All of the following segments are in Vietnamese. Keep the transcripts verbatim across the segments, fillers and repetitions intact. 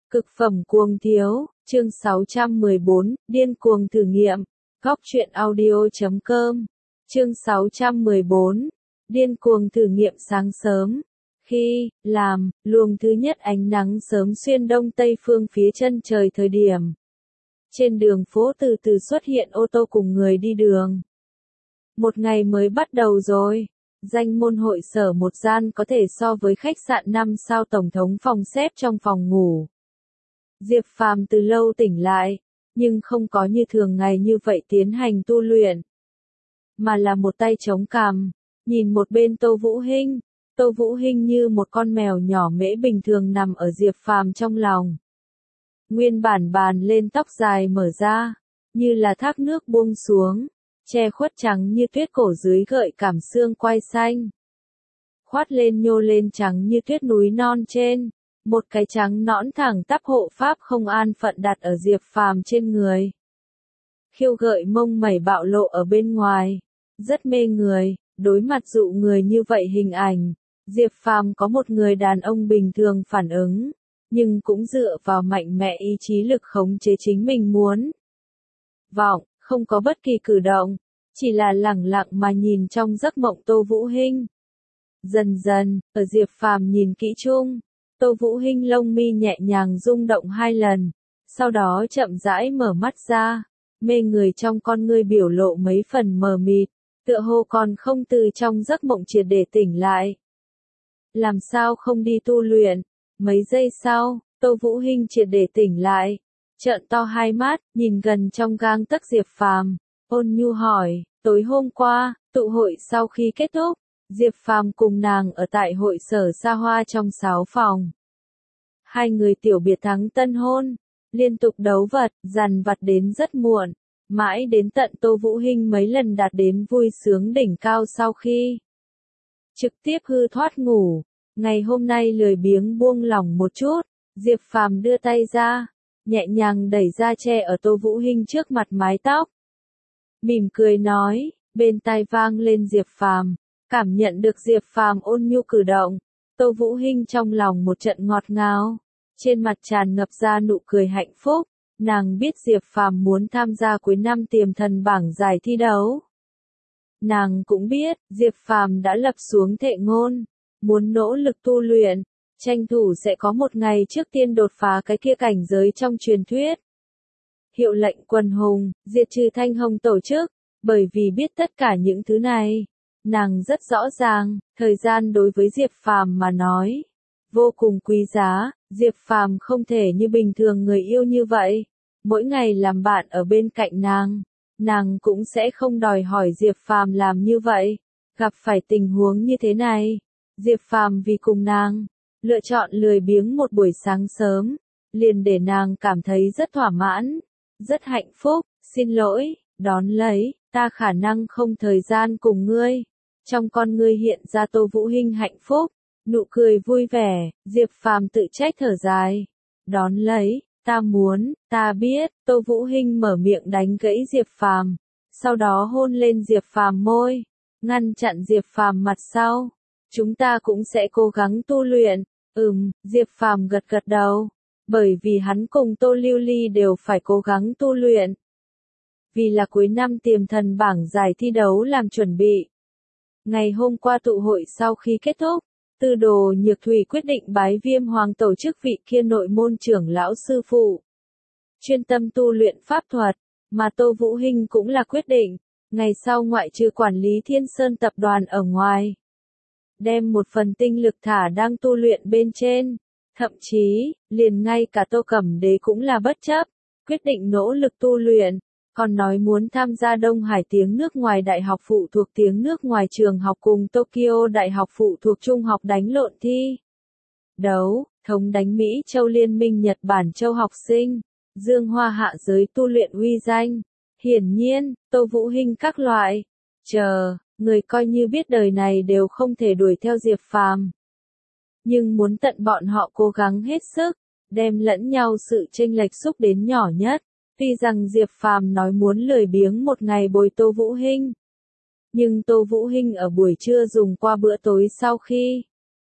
Cực phẩm cuồng thiếu, chương sáu trăm mười bốn, điên cuồng thử nghiệm, góc truyện audio chấm com, chương sáu trăm mười bốn, điên cuồng thử nghiệm sáng sớm. Khi, làm, luồng thứ nhất ánh nắng sớm xuyên đông tây phương phía chân trời thời điểm. Trên đường phố từ từ xuất hiện ô tô cùng người đi đường. Một ngày mới bắt đầu rồi. Danh môn hội sở một gian có thể so với khách sạn năm sao tổng thống phòng xếp trong phòng ngủ. Diệp Phàm từ lâu tỉnh lại, nhưng không có như thường ngày như vậy tiến hành tu luyện, mà là một tay chống cằm, nhìn một bên Tô Vũ Hinh. Tô Vũ Hinh như một con mèo nhỏ mễ bình thường nằm ở Diệp Phàm trong lòng. Nguyên bản bàn lên tóc dài mở ra, như là thác nước buông xuống, che khuất trắng như tuyết cổ dưới gợi cảm xương quai xanh. Khoát lên nhô lên trắng như tuyết núi non trên. Một cái trắng nõn thẳng tắp hộ pháp không an phận đặt ở Diệp Phàm trên người. Khiêu gợi mông mẩy bạo lộ ở bên ngoài, rất mê người, đối mặt dụ người như vậy hình ảnh, Diệp Phàm có một người đàn ông bình thường phản ứng, nhưng cũng dựa vào mạnh mẽ ý chí lực khống chế chính mình muốn. Vọng, không có bất kỳ cử động, chỉ là lẳng lặng mà nhìn trong giấc mộng Tô Vũ Hinh. Dần dần, ở Diệp Phàm nhìn kỹ chung, Tô Vũ Hinh lông mi nhẹ nhàng rung động hai lần, sau đó chậm rãi mở mắt ra, mê người trong con ngươi biểu lộ mấy phần mờ mịt, tựa hồ còn không từ trong giấc mộng triệt để tỉnh lại. Làm sao không đi tu luyện? Mấy giây sau, Tô Vũ Hinh triệt để tỉnh lại, trợn to hai mắt, nhìn gần trong gang tấc Diệp Phàm, ôn nhu hỏi, tối hôm qua, tụ hội sau khi kết thúc, Diệp Phàm cùng nàng ở tại hội sở xa hoa trong sáu phòng. Hai người tiểu biệt thắng tân hôn, liên tục đấu vật, dằn vặt đến rất muộn, mãi đến tận Tô Vũ Hinh mấy lần đạt đến vui sướng đỉnh cao sau khi trực tiếp hư thoát ngủ. Ngày hôm nay lười biếng buông lỏng một chút, Diệp Phàm đưa tay ra, nhẹ nhàng đẩy ra che ở Tô Vũ Hinh trước mặt mái tóc. Mỉm cười nói, bên tai vang lên Diệp Phàm, cảm nhận được Diệp Phàm ôn nhu cử động, Tô Vũ Hinh trong lòng một trận ngọt ngào, trên mặt tràn ngập ra nụ cười hạnh phúc, nàng biết Diệp Phàm muốn tham gia cuối năm tiềm thần bảng giải thi đấu. Nàng cũng biết, Diệp Phàm đã lập xuống thệ ngôn, muốn nỗ lực tu luyện, tranh thủ sẽ có một ngày trước tiên đột phá cái kia cảnh giới trong truyền thuyết. Hiệu lệnh quần hùng, diệt trừ Thanh Hồng tổ chức, bởi vì biết tất cả những thứ này, nàng rất rõ ràng, thời gian đối với Diệp Phàm mà nói, vô cùng quý giá, Diệp Phàm không thể như bình thường người yêu như vậy, mỗi ngày làm bạn ở bên cạnh nàng, nàng cũng sẽ không đòi hỏi Diệp Phàm làm như vậy, gặp phải tình huống như thế này, Diệp Phàm vì cùng nàng, lựa chọn lười biếng một buổi sáng sớm, liền để nàng cảm thấy rất thỏa mãn, rất hạnh phúc, xin lỗi, đón lấy, ta khả năng không thời gian cùng ngươi. Trong con ngươi hiện ra Tô Vũ Hinh hạnh phúc, nụ cười vui vẻ, Diệp Phàm tự trách thở dài. Đón lấy, ta muốn, ta biết, Tô Vũ Hinh mở miệng đánh gãy Diệp Phàm, sau đó hôn lên Diệp Phàm môi, ngăn chặn Diệp Phàm mặt sau. Chúng ta cũng sẽ cố gắng tu luyện. Ừm, Diệp Phàm gật gật đầu, bởi vì hắn cùng Tô Lưu Ly đều phải cố gắng tu luyện. Vì là cuối năm tiềm thần bảng giải thi đấu làm chuẩn bị. Ngày hôm qua tụ hội sau khi kết thúc, Tư Đồ Nhược Thủy quyết định bái Viêm Hoàng tổ chức vị kia nội môn trưởng lão sư phụ, chuyên tâm tu luyện pháp thuật, mà Tô Vũ Hinh cũng là quyết định, ngày sau ngoại trừ quản lý Thiên Sơn tập đoàn ở ngoài, đem một phần tinh lực thả đang tu luyện bên trên, thậm chí, liền ngay cả Tô Cẩm Đế cũng là bất chấp, quyết định nỗ lực tu luyện. Còn nói muốn tham gia Đông Hải tiếng nước ngoài đại học phụ thuộc tiếng nước ngoài trường học cùng Tokyo đại học phụ thuộc trung học đánh lộn thi đấu, thống đánh Mỹ Châu Liên minh Nhật Bản Châu học sinh, dương hoa hạ giới tu luyện uy danh. Hiển nhiên, Tô Vũ Hinh các loại, chờ, người coi như biết đời này đều không thể đuổi theo Diệp Phàm. Nhưng muốn tận bọn họ cố gắng hết sức, đem lẫn nhau sự chênh lệch xúc đến nhỏ nhất. Tuy rằng Diệp Phàm nói muốn lười biếng một ngày bồi Tô Vũ Hinh, nhưng Tô Vũ Hinh ở buổi trưa dùng qua bữa tối sau khi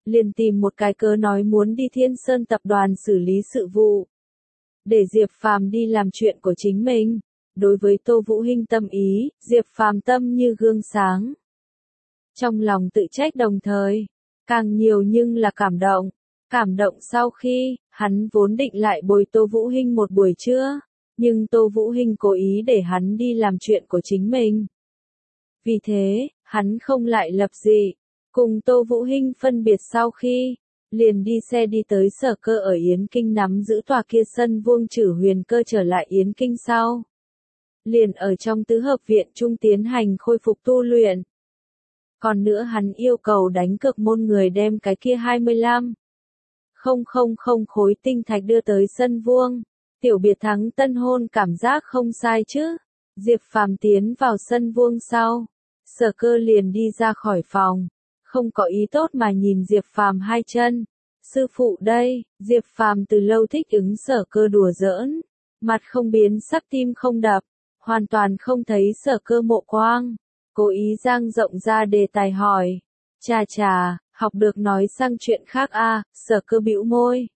liền tìm một cái cớ nói muốn đi Thiên Sơn tập đoàn xử lý sự vụ. Để Diệp Phàm đi làm chuyện của chính mình. Đối với Tô Vũ Hinh tâm ý, Diệp Phàm tâm như gương sáng. Trong lòng tự trách đồng thời, càng nhiều nhưng là cảm động. Cảm động sau khi, hắn vốn định lại bồi Tô Vũ Hinh một buổi trưa, nhưng Tô Vũ Hinh cố ý để hắn đi làm chuyện của chính mình. Vì thế, hắn không lại lập dị, cùng Tô Vũ Hinh phân biệt sau khi, liền đi xe đi tới Sở Cơ ở Yến Kinh nắm giữ tòa kia sân vuông Trử Huyền Cơ trở lại Yến Kinh sau. Liền ở trong tứ hợp viện trung tiến hành khôi phục tu luyện. Còn nữa hắn yêu cầu đánh cược môn người đem cái kia hai mươi lăm không không không khối tinh thạch đưa tới sân vuông. Tiểu biệt thắng tân hôn cảm giác không sai chứ. Diệp Phàm tiến vào sân vuông sau. Sở Cơ liền đi ra khỏi phòng. Không có ý tốt mà nhìn Diệp Phàm hai chân. Sư phụ đây, Diệp Phàm từ lâu thích ứng Sở Cơ đùa giỡn. Mặt không biến sắc tim không đập. Hoàn toàn không thấy Sở Cơ mộ quang. Cố ý dang rộng ra đề tài hỏi. Chà chà, học được nói sang chuyện khác a à, Sở Cơ bĩu môi.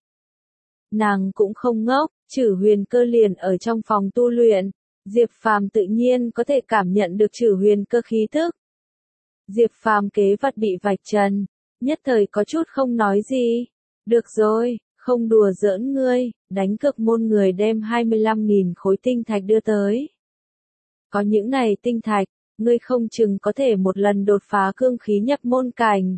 Nàng cũng không ngốc, Trử Huyền Cơ liền ở trong phòng tu luyện. Diệp Phàm tự nhiên có thể cảm nhận được Trử Huyền Cơ khí thức. Diệp Phàm kế vật bị vạch trần, nhất thời có chút không nói gì. Được rồi, không đùa giỡn ngươi, đánh cược môn người đem hai mươi lăm nghìn khối tinh thạch đưa tới. Có những này tinh thạch, ngươi không chừng có thể một lần đột phá cương khí nhập môn cảnh.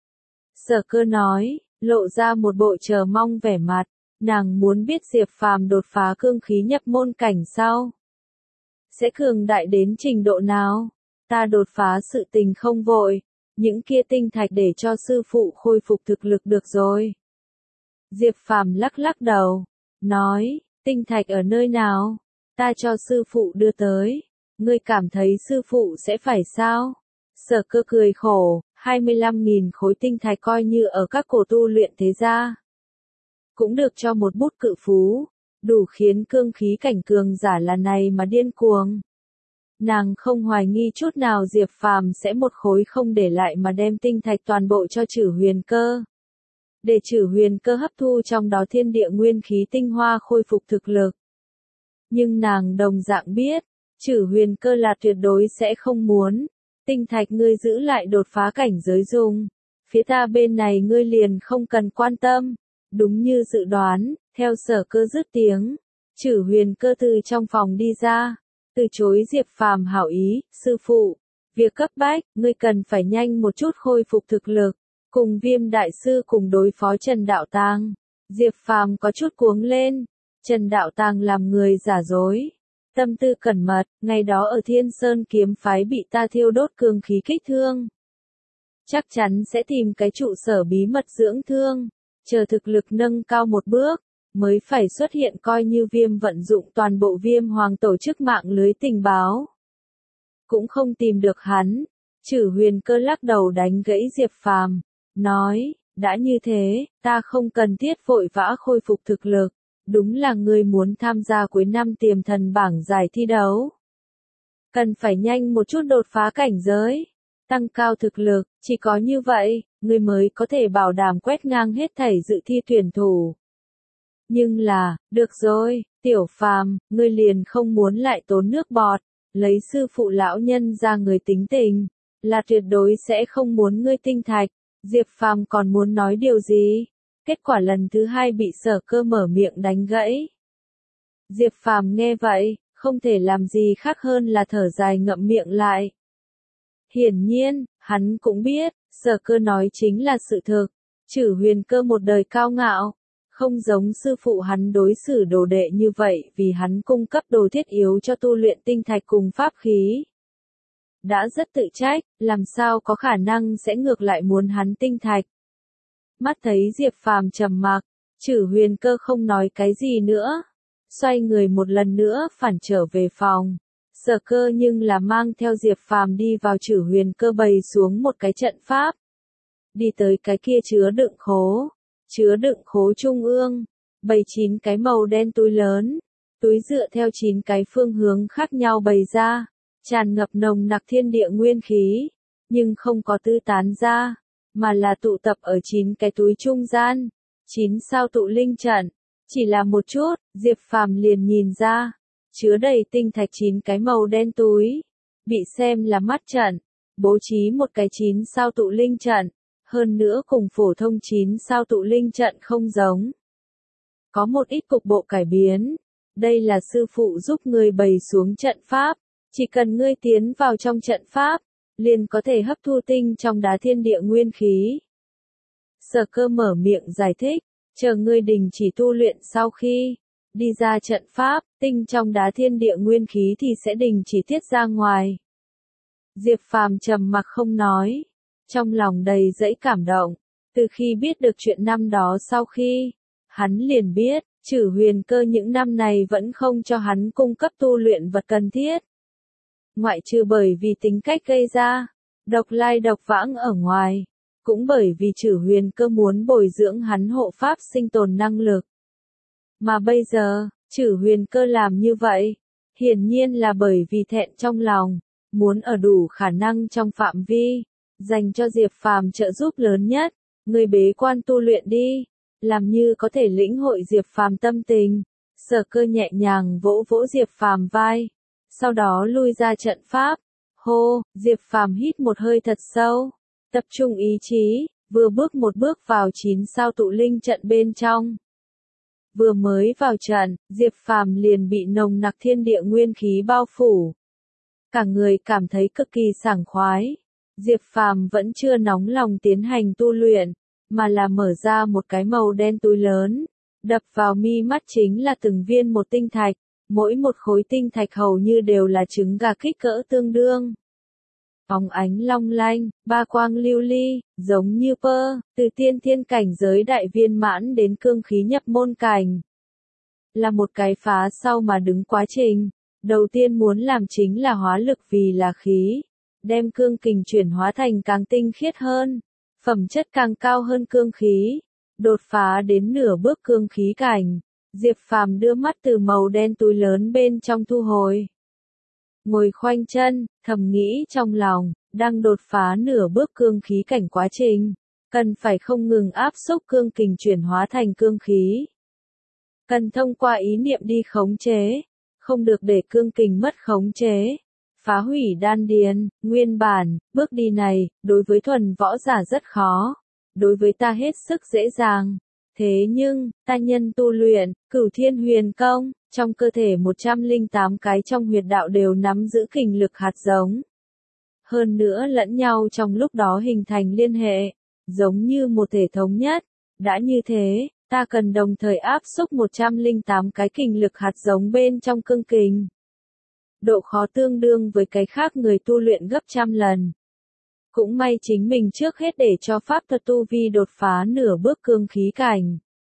Sở Cơ nói, lộ ra một bộ chờ mong vẻ mặt, nàng muốn biết Diệp Phàm đột phá cương khí nhập môn cảnh sau. Sẽ cường đại đến trình độ nào? Ta đột phá sự tình không vội, những kia tinh thạch để cho sư phụ khôi phục thực lực được rồi. Diệp Phàm lắc lắc đầu, nói, tinh thạch ở nơi nào? Ta cho sư phụ đưa tới. Ngươi cảm thấy sư phụ sẽ phải sao? Sở Cơ cười khổ, hai mươi lăm nghìn khối tinh thạch coi như ở các cổ tu luyện thế gia. Cũng được cho một bút cự phú, đủ khiến cương khí cảnh cường giả là này mà điên cuồng. Nàng không hoài nghi chút nào Diệp Phàm sẽ một khối không để lại mà đem tinh thạch toàn bộ cho Trử Huyền Cơ. Để Trử Huyền Cơ hấp thu trong đó thiên địa nguyên khí tinh hoa khôi phục thực lực. Nhưng nàng đồng dạng biết, Trử Huyền Cơ là tuyệt đối sẽ không muốn. Tinh thạch ngươi giữ lại đột phá cảnh giới dùng. Phía ta bên này ngươi liền không cần quan tâm. Đúng như dự đoán, theo Sở Cơ dứt tiếng. Trử Huyền Cơ từ trong phòng đi ra. Từ chối Diệp Phàm hảo ý, sư phụ. Việc cấp bách, ngươi cần phải nhanh một chút khôi phục thực lực. Cùng Viêm Đại Sư cùng đối phó Trần Đạo Tàng. Diệp Phàm có chút cuống lên. Trần Đạo Tàng làm người giả dối. Tâm tư cẩn mật, ngày đó ở Thiên Sơn kiếm phái bị ta thiêu đốt cương khí kích thương. Chắc chắn sẽ tìm cái trụ sở bí mật dưỡng thương, chờ thực lực nâng cao một bước, mới phải xuất hiện coi như Viêm vận dụng toàn bộ Viêm Hoàng tổ chức mạng lưới tình báo. Cũng không tìm được hắn, Trử Huyền Cơ lắc đầu đánh gãy Diệp Phàm, nói, đã như thế, ta không cần thiết vội vã khôi phục thực lực. Đúng là ngươi muốn tham gia cuối năm tiềm thần bảng giải thi đấu. Cần phải nhanh một chút đột phá cảnh giới, tăng cao thực lực, chỉ có như vậy, ngươi mới có thể bảo đảm quét ngang hết thảy dự thi tuyển thủ. Nhưng là, được rồi, Tiểu Phàm, ngươi liền không muốn lại tốn nước bọt, lấy sư phụ lão nhân ra người tính tình, là tuyệt đối sẽ không muốn ngươi tinh thạch. Diệp Phàm còn muốn nói điều gì? Kết quả lần thứ hai bị Sở Cơ mở miệng đánh gãy. Diệp Phàm nghe vậy, không thể làm gì khác hơn là thở dài ngậm miệng lại. Hiển nhiên, hắn cũng biết, Sở Cơ nói chính là sự thực. Trử Huyền Cơ một đời cao ngạo, không giống sư phụ hắn đối xử đồ đệ như vậy vì hắn cung cấp đồ thiết yếu cho tu luyện tinh thạch cùng pháp khí. Đã rất tự trách, làm sao có khả năng sẽ ngược lại muốn hắn tinh thạch. Mắt thấy Diệp Phàm trầm mặc, Trử Huyền Cơ không nói cái gì nữa, xoay người một lần nữa phản trở về phòng. Sở Cơ nhưng là mang theo Diệp Phàm đi vào Trử Huyền Cơ bày xuống một cái trận pháp. Đi tới cái kia chứa đựng khố, chứa đựng khố trung ương, bày chín cái màu đen túi lớn, túi dựa theo chín cái phương hướng khác nhau bày ra, tràn ngập nồng nặc thiên địa nguyên khí, nhưng không có tư tán ra. mà là tụ tập ở chín cái túi trung gian, chín sao tụ linh trận. Chỉ là một chút, Diệp Phàm liền nhìn ra, chứa đầy tinh thạch chín cái màu đen túi, bị xem là mắt trận, bố trí một cái chín sao tụ linh trận, hơn nữa cùng phổ thông chín sao tụ linh trận không giống. Có một ít cục bộ cải biến, đây là sư phụ giúp người bày xuống trận pháp, chỉ cần ngươi tiến vào trong trận pháp, liền có thể hấp thu tinh trong đá thiên địa nguyên khí. Sở Cơ mở miệng giải thích, chờ ngươi đình chỉ tu luyện sau khi đi ra trận pháp, tinh trong đá thiên địa nguyên khí thì sẽ đình chỉ tiết ra ngoài. Diệp Phàm trầm mặc không nói, trong lòng đầy dẫy cảm động, từ khi biết được chuyện năm đó sau khi, hắn liền biết, Trử Huyền Cơ những năm này vẫn không cho hắn cung cấp tu luyện vật cần thiết. Ngoại trừ bởi vì tính cách gây ra, độc lai độc vãng ở ngoài, cũng bởi vì Trử Huyền Cơ muốn bồi dưỡng hắn hộ pháp sinh tồn năng lực. Mà bây giờ, Trử Huyền Cơ làm như vậy, hiển nhiên là bởi vì thẹn trong lòng, muốn ở đủ khả năng trong phạm vi, dành cho Diệp Phàm trợ giúp lớn nhất, người bế quan tu luyện đi, làm như có thể lĩnh hội Diệp Phàm tâm tình. Sở Cơ nhẹ nhàng vỗ vỗ Diệp Phàm vai, sau đó lui ra trận pháp. Hô, Diệp Phàm hít một hơi thật sâu, tập trung ý chí, vừa bước một bước vào chín sao tụ linh trận bên trong. Vừa mới vào trận, Diệp Phàm liền bị nồng nặc thiên địa nguyên khí bao phủ. Cả người cảm thấy cực kỳ sảng khoái. Diệp Phàm vẫn chưa nóng lòng tiến hành tu luyện, mà là mở ra một cái màu đen túi lớn, đập vào mi mắt chính là từng viên một tinh thạch, mỗi một khối tinh thạch hầu như đều là trứng gà kích cỡ tương đương. Óng ánh long lanh, ba quang lưu ly, giống như pơ, từ tiên thiên cảnh giới đại viên mãn đến cương khí nhập môn cảnh. Là một cái phá sau mà đứng quá trình, đầu tiên muốn làm chính là hóa lực vì là khí, đem cương kình chuyển hóa thành càng tinh khiết hơn, phẩm chất càng cao hơn cương khí, đột phá đến nửa bước cương khí cảnh. Diệp Phàm đưa mắt từ màu đen túi lớn bên trong thu hồi. Ngồi khoanh chân, thầm nghĩ trong lòng, đang đột phá nửa bước cương khí cảnh quá trình, cần phải không ngừng áp xúc cương kình chuyển hóa thành cương khí. Cần thông qua ý niệm đi khống chế, không được để cương kình mất khống chế, phá hủy đan điền. Nguyên bản, bước đi này, đối với thuần võ giả rất khó, đối với ta hết sức dễ dàng. Thế nhưng, ta nhân tu luyện, Cửu Thiên Huyền Công, trong cơ thể một trăm lẻ tám cái trong huyệt đạo đều nắm giữ kình lực hạt giống. Hơn nữa lẫn nhau trong lúc đó hình thành liên hệ, giống như một thể thống nhất. Đã như thế, ta cần đồng thời áp xúc một trăm lẻ tám cái kình lực hạt giống bên trong cương kình. Độ khó tương đương với cái khác người tu luyện gấp trăm lần. Cũng may chính mình trước hết để cho pháp thuật tu vi đột phá nửa bước cương khí cảnh.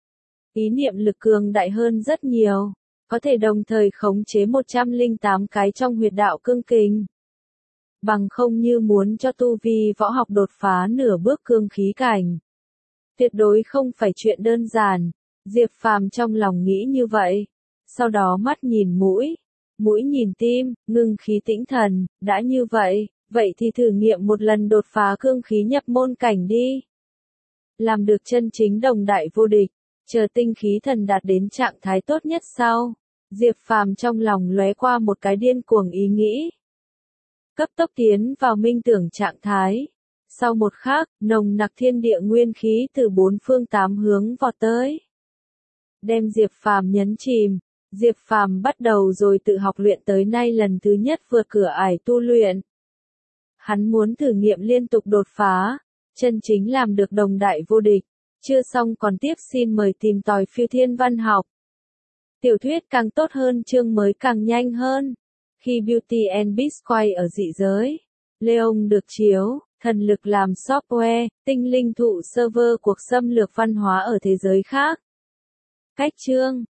Ý niệm lực cường đại hơn rất nhiều, có thể đồng thời khống chế một trăm lẻ tám cái trong huyệt đạo cương kình. Bằng không như muốn cho tu vi võ học đột phá nửa bước cương khí cảnh. Tuyệt đối không phải chuyện đơn giản, Diệp Phàm trong lòng nghĩ như vậy. Sau đó mắt nhìn mũi, mũi nhìn tim, ngưng khí tĩnh thần, đã như vậy. Vậy thì thử nghiệm một lần đột phá cương khí nhập môn cảnh đi. Làm được chân chính đồng đại vô địch, chờ tinh khí thần đạt đến trạng thái tốt nhất sau. Diệp Phàm trong lòng lóe qua một cái điên cuồng ý nghĩ. Cấp tốc tiến vào minh tưởng trạng thái. Sau một khắc, nồng nặc thiên địa nguyên khí từ bốn phương tám hướng vọt tới. Đem Diệp Phàm nhấn chìm. Diệp Phàm bắt đầu rồi tự học luyện tới nay lần thứ nhất vượt cửa ải tu luyện. Hắn muốn thử nghiệm liên tục đột phá, chân chính làm được đồng đại vô địch. Chưa xong còn tiếp, xin mời tìm tòi phiêu thiên văn học. Tiểu thuyết càng tốt hơn, chương mới càng nhanh hơn. Khi Beauty and Beast quay ở dị giới, Leon được chiếu, thần lực làm software, tinh linh thụ server cuộc xâm lược văn hóa ở thế giới khác. Cách chương